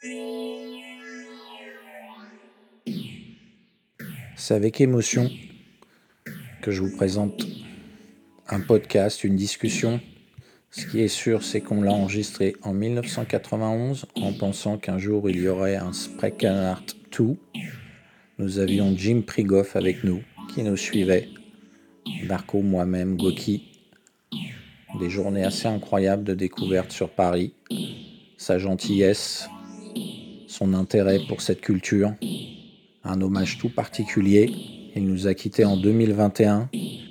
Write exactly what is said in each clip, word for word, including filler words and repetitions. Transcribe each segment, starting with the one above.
C'est avec émotion que je vous présente un podcast, une discussion. Ce qui est sûr, c'est qu'on l'a enregistré en mille neuf cent quatre-vingt-onze en pensant qu'un jour il y aurait un Sprekenart deux. Nous avions Jim Prigoff avec nous, qui nous suivait, Marco, moi-même, Goki. Des journées assez incroyables de découverte sur Paris, sa gentillesse, son intérêt pour cette culture, un hommage tout particulier. Il nous a quittés en deux mille vingt et un.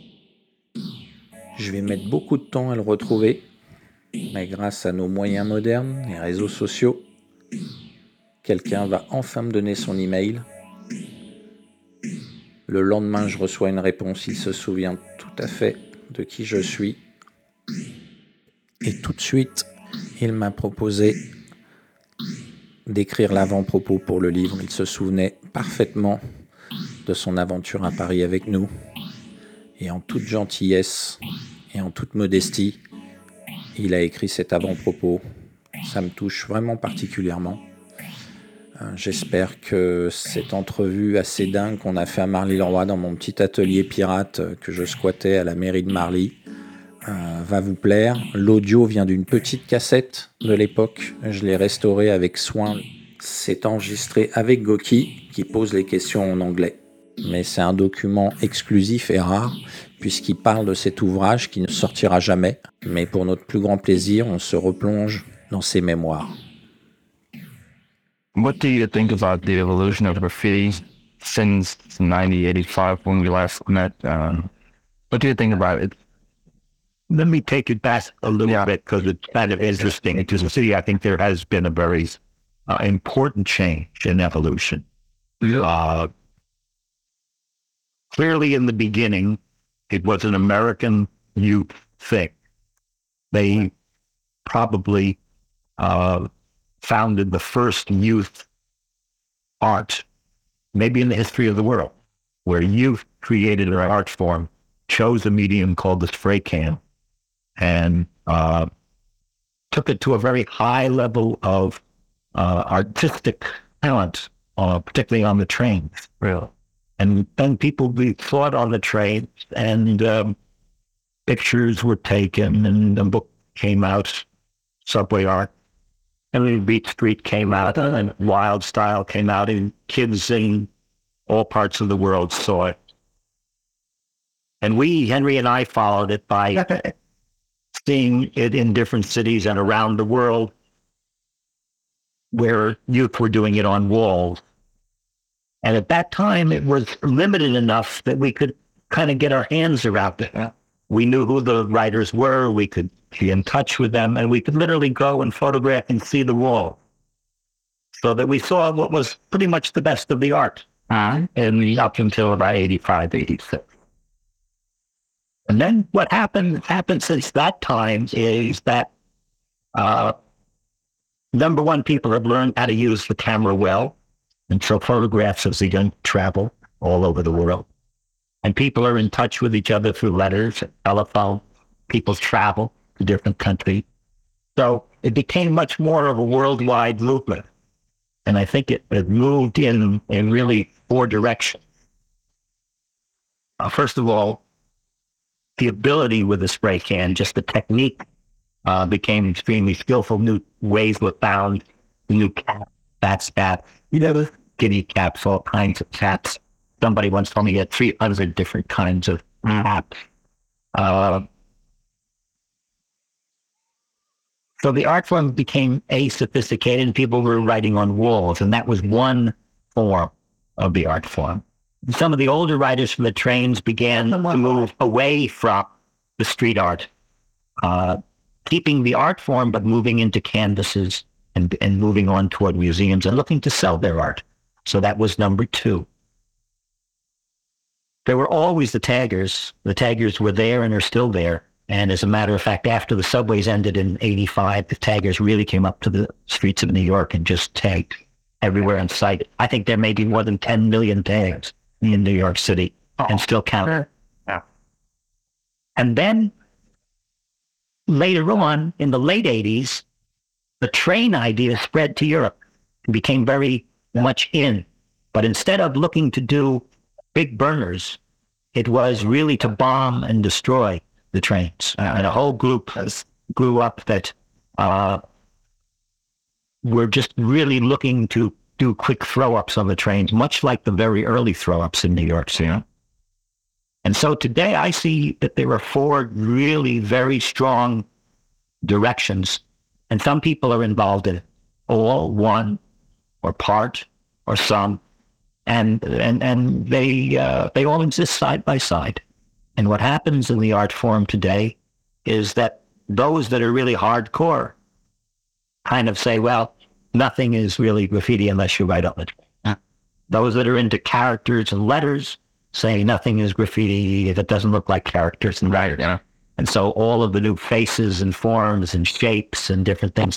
Je vais mettre beaucoup de temps à le retrouver, mais grâce à nos moyens modernes, les réseaux sociaux, quelqu'un va enfin me donner son email. Le lendemain, je reçois une réponse. Il se souvient tout à fait de qui je suis. Et tout de suite, il m'a proposé d'écrire l'avant-propos pour le livre. Il se souvenait parfaitement de son aventure à Paris avec nous. Et en toute gentillesse et en toute modestie, il a écrit cet avant-propos. Ça me touche vraiment particulièrement. Euh, j'espère que cette entrevue assez dingue qu'on a fait à Marly-le-Roi dans mon petit atelier pirate que je squattais à la mairie de Marly euh, va vous plaire. L'audio vient d'une petite cassette de l'époque. Je l'ai restauré avec soin. C'est enregistré avec Goki qui pose les questions en anglais. Mais c'est un document exclusif et rare puisqu'il parle de cet ouvrage qui ne sortira jamais. Mais pour notre plus grand plaisir, on se replonge dans ses mémoires. What do you think about the evolution of graffiti since nineteen eighty-five when we last met? Um, what do you think about it? Let me take it back a little yeah. bit because it's kind of interesting. Into the city, I think there has been a very uh, important change in evolution. Yeah. Uh, clearly, in the beginning, it was an American youth thing. They probably uh, founded the first youth art, maybe in the history of the world, where youth created an art form, chose a medium called the spray can, and uh, took it to a very high level of uh, artistic talent, uh, particularly on the trains. Really? And then people be thought on the trains, and um, pictures were taken, and a book came out, Subway Art. And Beat Street came out, and Wild Style came out, and kids in all parts of the world saw it. And we, Henry and I, followed it by seeing it in different cities and around the world where youth were doing it on walls. And at that time, it was limited enough that we could kind of get our hands around it. We knew who the writers were, we could be in touch with them, and we could literally go and photograph and see the wall. So that we saw what was pretty much the best of the art, uh-huh. and up until about eighty-five, eighty-six. And then what happened happened since that time is that, uh, number one, people have learned how to use the camera well, and so photographs have begun to travel all over the world. And people are in touch with each other through letters, telephone. People travel to different countries. So it became much more of a worldwide movement. And I think it, it moved in, in really four directions. Uh, first of all, the ability with the spray can, just the technique, uh, became extremely skillful. New ways were found, new caps, bats, caps, you know, guinea caps, all kinds of caps. Somebody once told me he had three hundred different kinds of caps. Uh, so the art form became a sophisticated, and people were writing on walls, and that was one form of the art form. Some of the older writers from the trains began to move away from the street art, uh, keeping the art form, but moving into canvases and, and moving on toward museums and looking to sell their art. So that was number two. There were always the taggers. The taggers were there and are still there. And as a matter of fact, after the subways ended in eighty-five, the taggers really came up to the streets of New York and just tagged everywhere in sight. I think there may be more than ten million tags in New York City, oh, and still counting. Yeah. And then later on, in the late eighties, the train idea spread to Europe. became very much in. But instead of looking to do big burners, it was really to bomb and destroy the trains. Uh, and a whole group has, grew up that uh, were just really looking to do quick throw-ups on the trains, much like the very early throw-ups in New York City. And so today I see that there are four really very strong directions, and some people are involved in it, all, one, or part, or some, and and and they uh, they all exist side by side. And what happens in the art form today is that those that are really hardcore kind of say, well, nothing is really graffiti unless you write on it. Yeah. Those that are into characters and letters say nothing is graffiti if it doesn't look like characters and letters. Yeah. And so all of the new faces and forms and shapes and different things.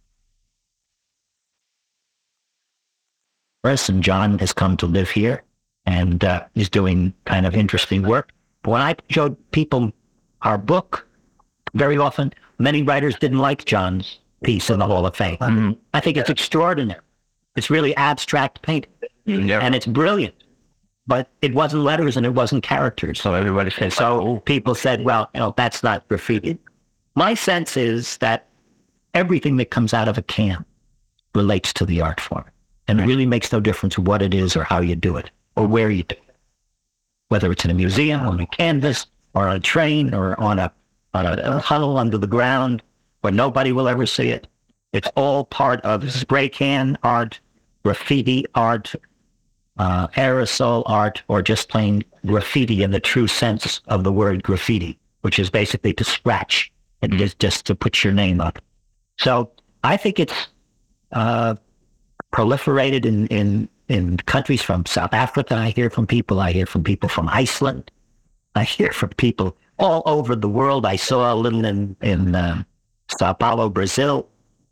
And John has come to live here, and uh, he's doing kind of interesting work. But when I showed people our book, very often, many writers didn't like John's piece in the Hall of Fame. Mm-hmm. I think it's extraordinary. It's really abstract painting, yeah. And it's brilliant. But it wasn't letters and it wasn't characters. So everybody said, so people said, well, you know, that's not graffiti. My sense is that everything that comes out of a can relates to the art form. And it really makes no difference what it is or how you do it or where you do it. Whether it's in a museum, on a canvas, or on a train, or on a, on a tunnel under the ground where nobody will ever see it. It's all part of spray can art, graffiti art, uh, aerosol art, or just plain graffiti in the true sense of the word graffiti, which is basically to scratch and just, just to put your name up. So I think it's uh, proliferated in, in, in countries from South Africa. I hear from people. I hear from people from Iceland. I hear from people all over the world. I saw a little in, in uh, Sao Paulo, Brazil.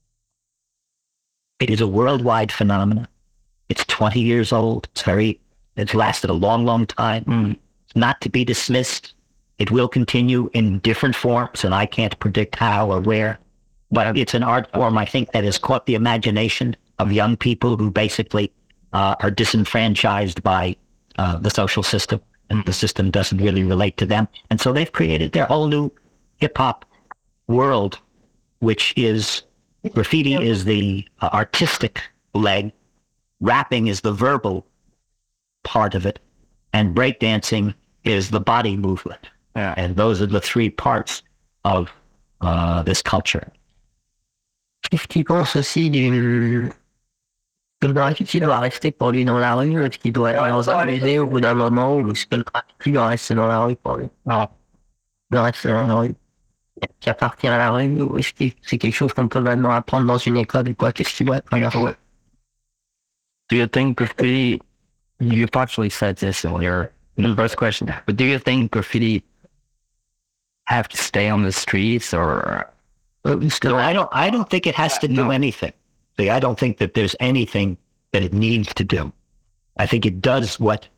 It is a worldwide phenomenon. It's twenty years old. It's very, it's lasted a long, long time. Mm. It's not to be dismissed. It will continue in different forms, and I can't predict how or where. But it's an art form, I think, that has caught the imagination of young people who basically uh, are disenfranchised by uh, the social system, and the system doesn't really relate to them. And so they've created their whole new hip-hop world, which is, graffiti is the uh, artistic leg, rapping is the verbal part of it, and breakdancing is the body movement. Yeah. And those are the three parts of uh, this culture. Qu'est-ce qu'il pense aussi du... que le graffiti doit rester pour lui dans la rue, est-ce qu'il doit aller dans un musée au bout d'un moment, ou est-ce que le graffiti doit rester dans la rue pour lui? Non. Il doit rester dans la rue. Qu'à partir à la rue, ou est-ce que c'est quelque chose qu'on peut maintenant apprendre dans une école ou quoi? Qu'est-ce qu'il doit être dans la rue? Do you think graffiti, you partially said this in your in the first question, but do you think graffiti have to stay on the streets, or? No, I don't, I don't think it has to do no. anything. See, I don't think that there's anything that it needs to do. I think it does what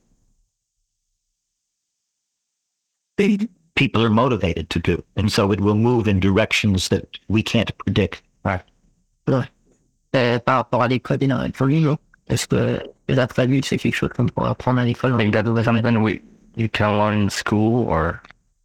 people are motivated to do. And so it will move in directions that we can't predict. Right. Euh, par rapport à l'école et dans l'école, est-ce que les attributs, c'est quelque chose qu'on pourrait apprendre à l'école? Think that is something we, you can learn in school, or?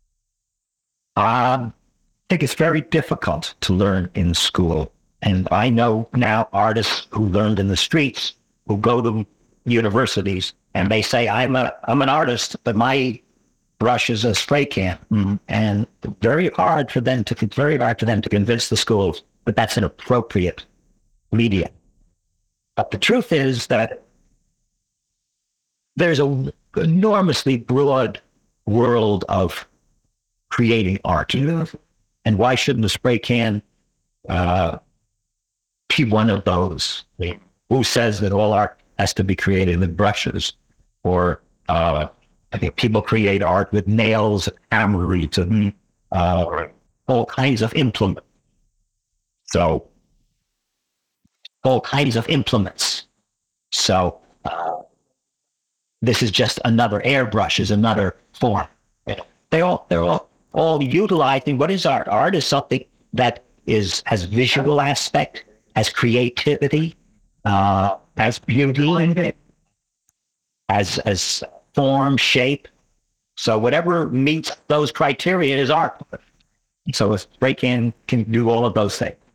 Um, I think it's very difficult to learn in school. And I know now artists who learned in the streets, who go to universities, and they say, I'm a, I'm an artist, but my brush is a spray can. Mm-hmm. And very hard for them to, very hard for them to convince the schools that that's an appropriate medium. But the truth is that there's an enormously broad world of creating art. And why shouldn't a spray can uh, be one of those? I mean, who says that all art has to be created with brushes? Or uh, I think people create art with nails and hammers and uh, all kinds of implements. So, all kinds of implements. So, uh, this is just another airbrush, is another form. They all, they're all, all utilizing what is art. Art is something that is has visual aspect, has creativity, uh, as beauty, as as form, shape. So whatever meets those criteria is art. So a spray can can do all of those things.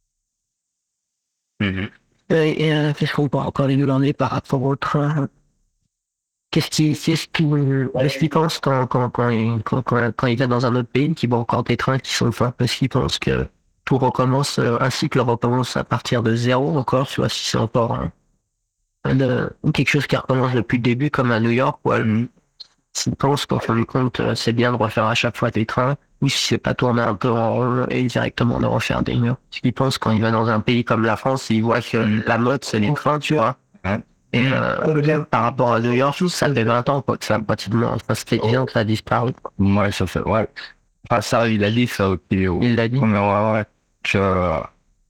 Mhm. Euh, et euh, qu'est-ce qu'on peut encore nous donner par rapport au train? Qu'est-ce qui, qu'est-ce qui, qu'est-ce qu'il pense quand, quand, quand, il- quand, quand, quand il va dans un autre pays, qu'il voit encore des trains qui sont forts, parce qu'il pense que tout recommence, euh, un cycle recommence à partir de zéro encore, tu vois, si c'est encore un, un, euh, quelque chose qui recommence depuis le début, comme à New York, ou à, s'il pense qu'en fin de compte, euh, c'est bien de refaire à chaque fois des trains, ou si c'est pas tourner un peu en rond et directement de refaire des murs. Ce qu'il pense quand il va dans un pays comme la France, il voit que la mode, c'est les trains, tu vois. Ouais. Et euh, par rapport à New York, ça fait vingt ans quoi, que ça, pratiquement, ça se fait dix ans que ça a disparu. Ouais, ça fait, ouais. Enfin, ça, il a dit ça aussi. Il l'a dit. Mais ouais, ouais. Que,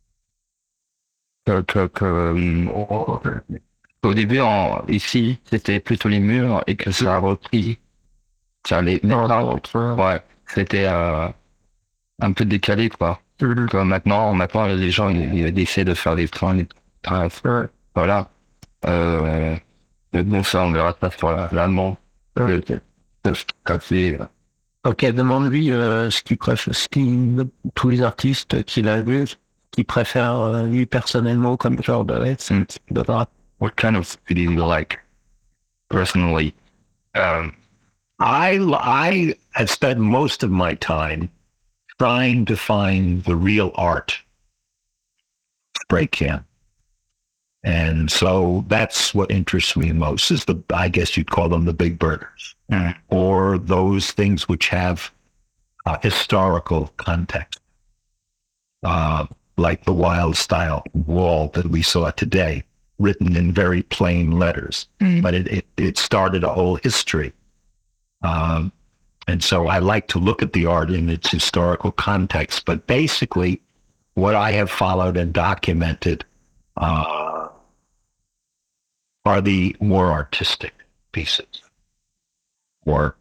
que, que, que, euh, au début, en, ici, c'était plutôt les murs et que ça a repris. Tiens, les, les Non, trains, non, ouais, c'était euh, un peu décalé, quoi. Que maintenant, maintenant, les gens, ils, ils essaient de faire des trains, des trains, Ouais. voilà. Euh, mais bon, ça, on verra ça sur la- l'allemand. Ouais. Le- le café, là. Ok, demande-lui euh, ce qu'il préfère, ce qu'il, tous les artistes qu'il a vus, qu'il préfère euh, lui personnellement comme genre de, Mm. de rap. What kind of video do you like, personally? Um, I I have spent most of my time trying to find the real art spray can. And so that's what interests me most is the, I guess you'd call them the big burners, Mm. or those things which have uh, historical context, uh, like the wild style wall that we saw today, written in very plain letters, Mm. but it, it, it started a whole history. Um, and so I like to look at the art in its historical context, but basically what I have followed and documented uh, are the more artistic pieces, or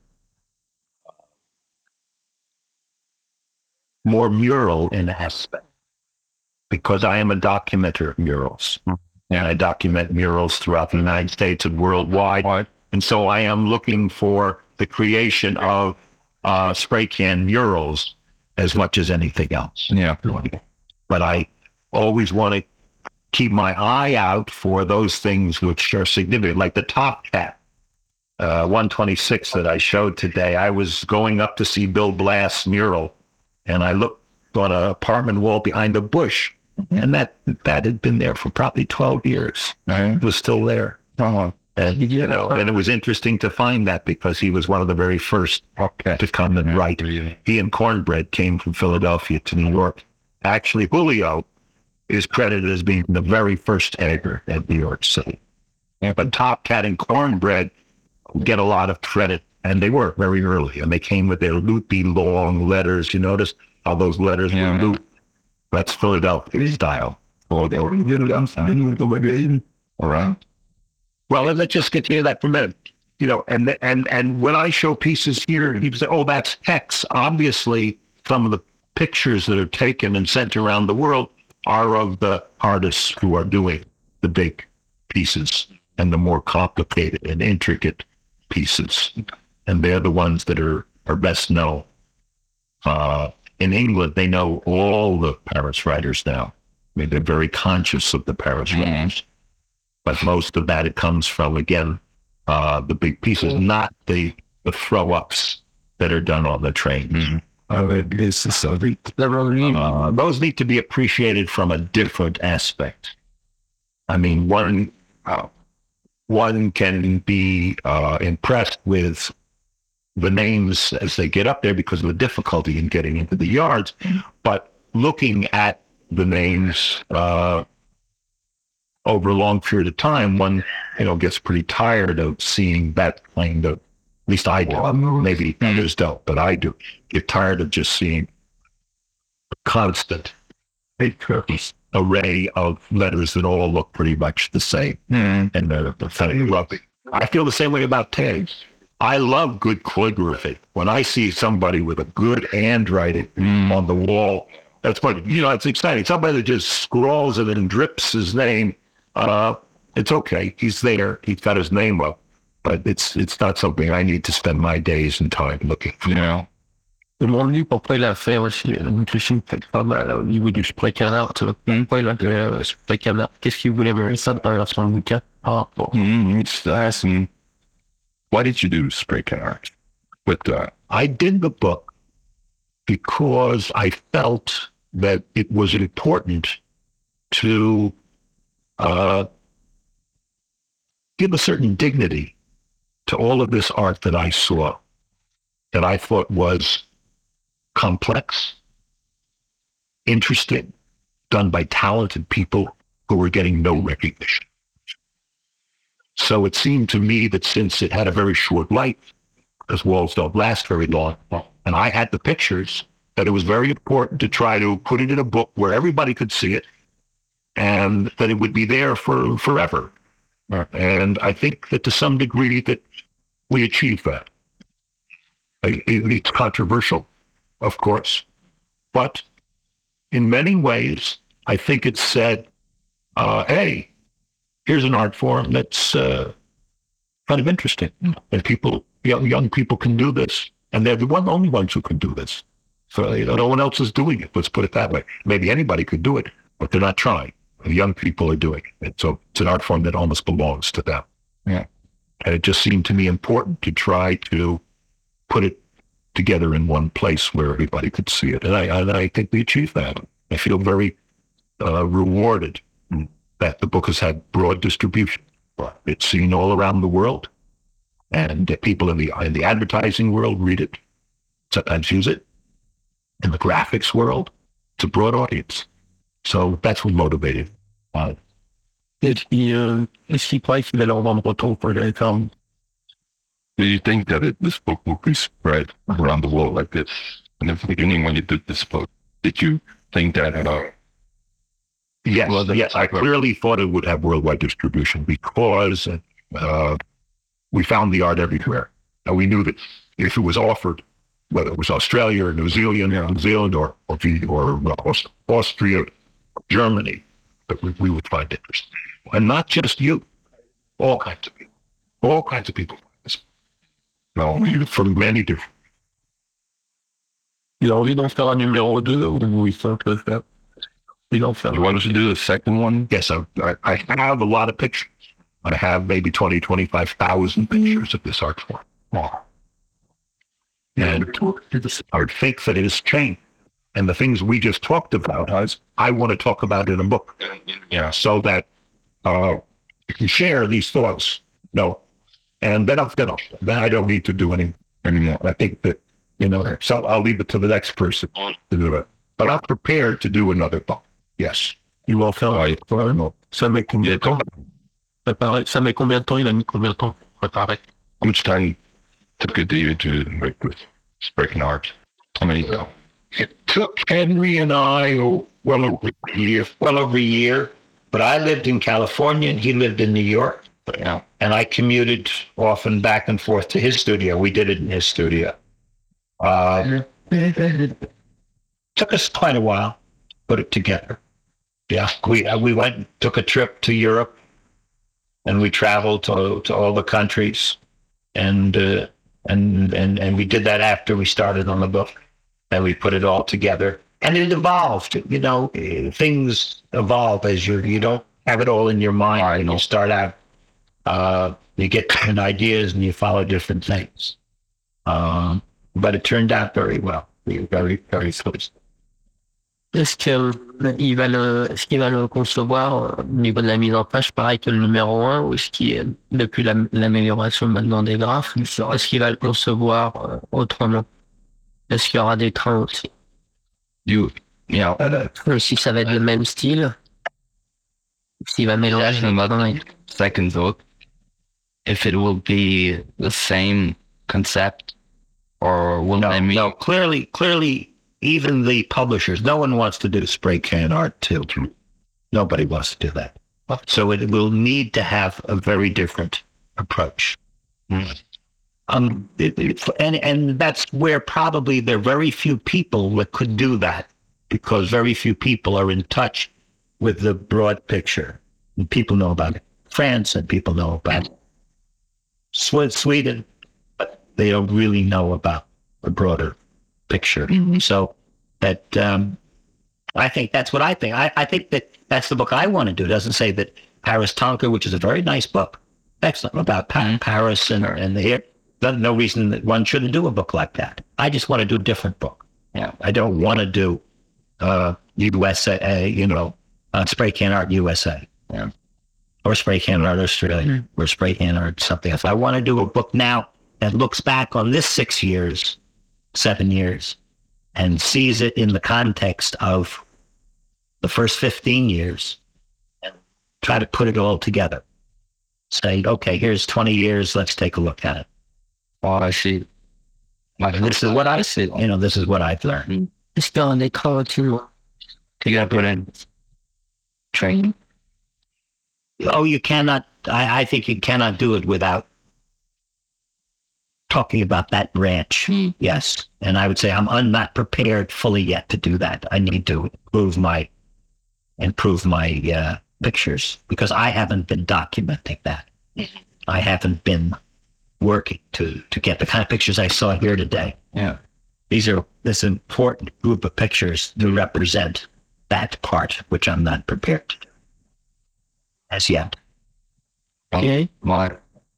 more mural in aspect, because I am a documenter of murals. And I document murals throughout the United States and worldwide. Right. And so I am looking for the creation of uh, spray can murals as much as anything else. Yeah. But I always want to keep my eye out for those things which are significant, like the Top Cat, uh, one twenty-six that I showed today. I was going up to see Bill Blast's mural, and I looked on an apartment wall behind a bush, and that that had been there for probably twelve years. It was still there. Oh, And, you know, and it was interesting to find that because he was one of the very first okay. to come and write. He and Cornbread came from Philadelphia to New York. Actually, Julio is credited as being the very first editor at New York City. Yeah. But Top Cat and Cornbread get a lot of credit, and they were very early, and they came with their loopy long letters. You notice how those letters Yeah. were looped? That's Philadelphia style. Oh, they were, All right. well, let's just get to that for a minute. You know, and and and when I show pieces here, people say, "Oh, that's X." Obviously, some of the pictures that are taken and sent around the world are of the artists who are doing the big pieces and the more complicated and intricate pieces, and they're the ones that are are best known. Uh, in England, they know all the Paris writers now. I mean, they're very conscious of the Paris Mhm. writers. But most of that, it comes from, again, uh, the big pieces, not the, the throw-ups that are done on the train. Mhm. Uh, those need to be appreciated from a different aspect. I mean, one uh, one can be uh, impressed with the names as they get up there because of the difficulty in getting into the yards, but looking at the names uh, over a long period of time, one, you know, gets pretty tired of seeing that kind of, at least I do, maybe others don't, but I do, get tired of just seeing a constant array of letters that all look pretty much the same. Mm. And they're pathetic rubbish. I feel the same way about tags. I love good calligraphy. When I see somebody with a good handwriting Mm. on the wall, that's funny. You know, it's exciting. Somebody that just scrawls it and drips his name uh, it's okay. He's there. He's got his name up, but it's it's not something I need to spend my days and time looking for. You know. Je me demande lui pourquoi il a fait aussi une cuisine peut-être pas mal au niveau du spray canard. Tu vois, pourquoi il a fait le spray canard? Qu'est-ce qu'il voulait mettre ça dans son bouquin? Ah, bon. Mm, it's asking, why did you do spray can art with that? I did the book because I felt that it was important to uh, give a certain dignity to all of this art that I saw, that I thought was complex, interesting, done by talented people who were getting no recognition. So it seemed to me that since it had a very short life, because walls don't last very long, and I had the pictures, that it was very important to try to put it in a book where everybody could see it and that it would be there for forever. Right. And I think that to some degree that we achieved that. It, it's controversial, of course, but in many ways, I think it said, uh, hey, here's an art form that's uh, kind of interesting. And people, young, young people can do this. And they're the one, only ones who can do this. So you know, no one else is doing it. Let's put it that way. Maybe anybody could do it, but they're not trying. The young people are doing it. And so it's an art form that almost belongs to them. Yeah. And it just seemed to me important to try to put it together in one place where everybody could see it. And I, and I think we achieved that. I feel very uh, rewarded that the book has had broad distribution. It's seen all around the world, and people in the in the advertising world read it, sometimes use it. In the graphics world, it's a broad audience. So that's what motivated uh, Est-ce qu'il euh, est-ce qu'il croit qu'il allait en vendre autant pour les femmes? Do you think that it, this book will be spread around the world like this? In the beginning, when you did this book, did you think that at all? Yes, Well, yes. I clearly thought it would have worldwide distribution because uh, we found the art everywhere. And we knew that if it was offered, whether it was Australia or New Zealand, New Zealand or or, the, or uh, Austria, Germany, that we, we would find interest. And not just you, all kinds of people, all kinds of people. No, from many different. Il a envie d'en faire un numéro deux ou il faut le faire? Il en fait You want us to do the second one? Yes, I, I, I have a lot of pictures. I have maybe twenty, twenty-five thousand pictures of this art form. Oh. And I would think that it has changed. And the things we just talked about, I want to talk about in a book. Yeah. So that uh, you can share these thoughts. No. And then I'll, then, I'll, then I don't need to do any anymore. I think that, you know, so I'll leave it to the next person to do it. But I'm prepared to do another book. Yes. Il va en faire Ouais. un. Ouais. Ça met combien de temps? Préparer. Ça met combien de temps? Il a mis combien de temps pour préparer? How much time took it to you to work with Breaking Art? How many? It took Henry and I oh, well over a year, well over a year. But I lived in California and he lived in New York. Yeah. And I commuted often back and forth to his studio. We did it in his studio. Uh, took us quite a while to put it together. Yeah, we uh, we went took a trip to Europe, and we traveled to to all the countries, and uh, and and and we did that after we started on the book, and we put it all together. And it evolved. You know, things evolve as you you don't have it all in your mind I when know. you start out. Uh, you get different ideas and you follow different things. Um, but it turned out very well. We were very, very close. Est-ce qu'il va le, est-ce qu'il va le concevoir au niveau de la mise en page pareil que le numéro un ou est-ce qu'il est, depuis la- l'amélioration maintenant des graphes, est-ce qu'il va le concevoir euh, autrement? Est-ce qu'il y aura des trains aussi? You, you know, Ou si ça va être le même style? S'il va mélanger les trains et- Second book, if it will be the same concept or will No, they meet? no, clearly, clearly, even the publishers, no one wants to do spray can art too. Nobody wants to do that. So it will need to have a very different approach. Mm. Um, it, it, and and that's where probably there are very few people that could do that because very few people are in touch with the broad picture. And people know about France and people know about Swe- Sweden, but they don't really know about the broader picture. Mm-hmm. So that um, I think that's what I think. I, I think that that's the book I want to do. It doesn't say that Paris Tonka, which is a very nice book, excellent, about pa- Paris and, and the air. There's no reason that one shouldn't do a book like that. I just want to do a different book. Yeah, I don't want to do uh, U S A, you know, uh, spray can art U S A, yeah, or spray can art Australia, mm-hmm. or spray can art something else. I want to do a book now that looks back on this six years, seven years, and sees it in the context of the first fifteen years, and try to put it all together. Say, okay, here's twenty years. Let's take a look at it. Oh, I see. This is what I see. You know, this is what I've learned. Just go and they call it you. You gotta put in training. Oh, you cannot. I, I think you cannot do it without talking about that branch. Mm. Yes, and I would say I'm, I'm not prepared fully yet to do that. I need to improve my improve my uh, pictures because I haven't been documenting that. Mm-hmm. I haven't been working to to get the kind of pictures I saw here today. Yeah, these are this important group of pictures to represent that part, which I'm not prepared to do as yet. Okay, my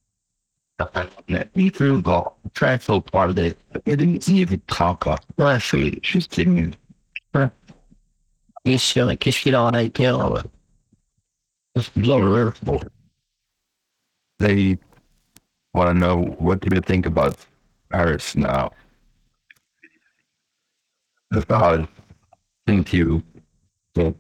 me through the transfer part of it. It didn't even talk about. Well, actually, she's sitting. You show like you should all like you know. It's lower. They want to know, what do you think about Paris now? About think you. So,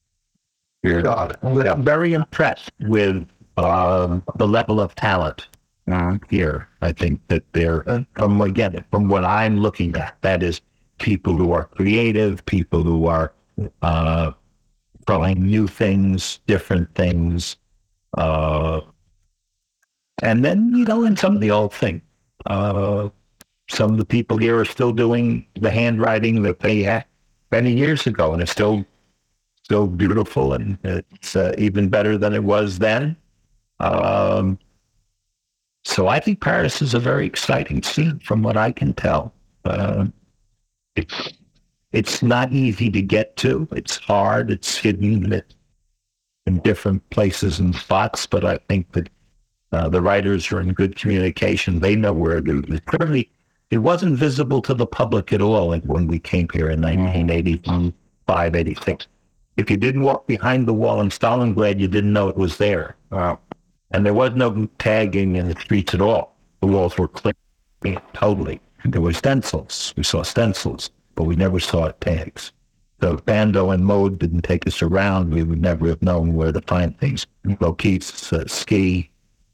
I'm very impressed with um, the level of talent uh, here. I think that they're, from again, from what I'm looking at, that is people who are creative, people who are uh, trying new things, different things. Uh, and then, you know, in some of the old thing, uh, some of the people here are still doing the handwriting that they had many years ago, and it's still still beautiful, and it's uh, even better than it was then. Um, so I think Paris is a very exciting scene, from what I can tell. Uh, it's it's not easy to get to. It's hard. It's hidden in different places and spots, but I think that uh, the writers are in good communication. They know where it is. Clearly, it wasn't visible to the public at all when we came here in nineteen eighty-five, eighty-six. If you didn't walk behind the wall in Stalingrad, you didn't know it was there. Uh, and there was no tagging in the streets at all. The walls were clear, totally. There were stencils. We saw stencils, but we never saw tags. So if Bando and Mode didn't take us around, we would never have known where to find things. Lokeith's uh, ski.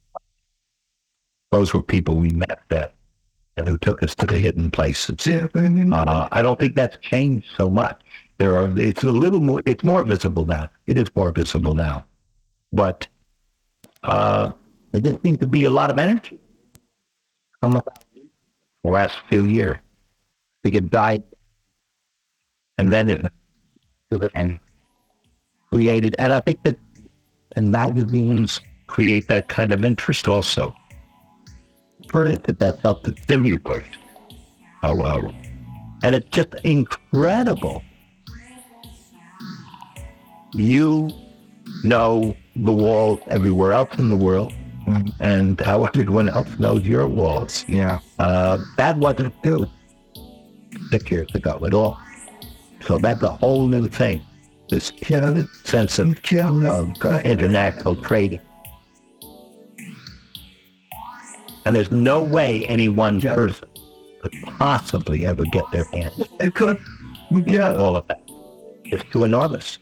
Those were people we met there and who took us to the hidden places. Uh, I don't think that's changed so much. There are, it's a little more, it's more visible now. It is more visible now. But uh, there didn't seem to be a lot of energy from the last few years. I think it died, and then it and created, and I think that and magazines create that kind of interest also. For it, that that's up to stimulate. Oh, well. And it's just incredible. You know the walls everywhere else in the world, and how everyone else knows your walls. Yeah. Uh, that wasn't true six years ago at all. So that's a whole new thing. This sense of, of uh, international trading. And there's no way any one person could possibly ever get their hands on all of that. It's too enormous.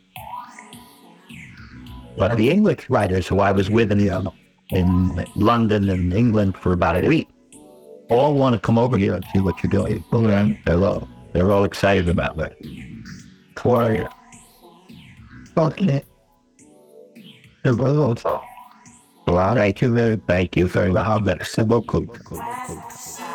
But the English writers who I was with in, uh, in London and England for about a week all want to come over here and see what you're doing. They're all, they're all excited about that. For you. Okay. Well, thank you very, thank you very much.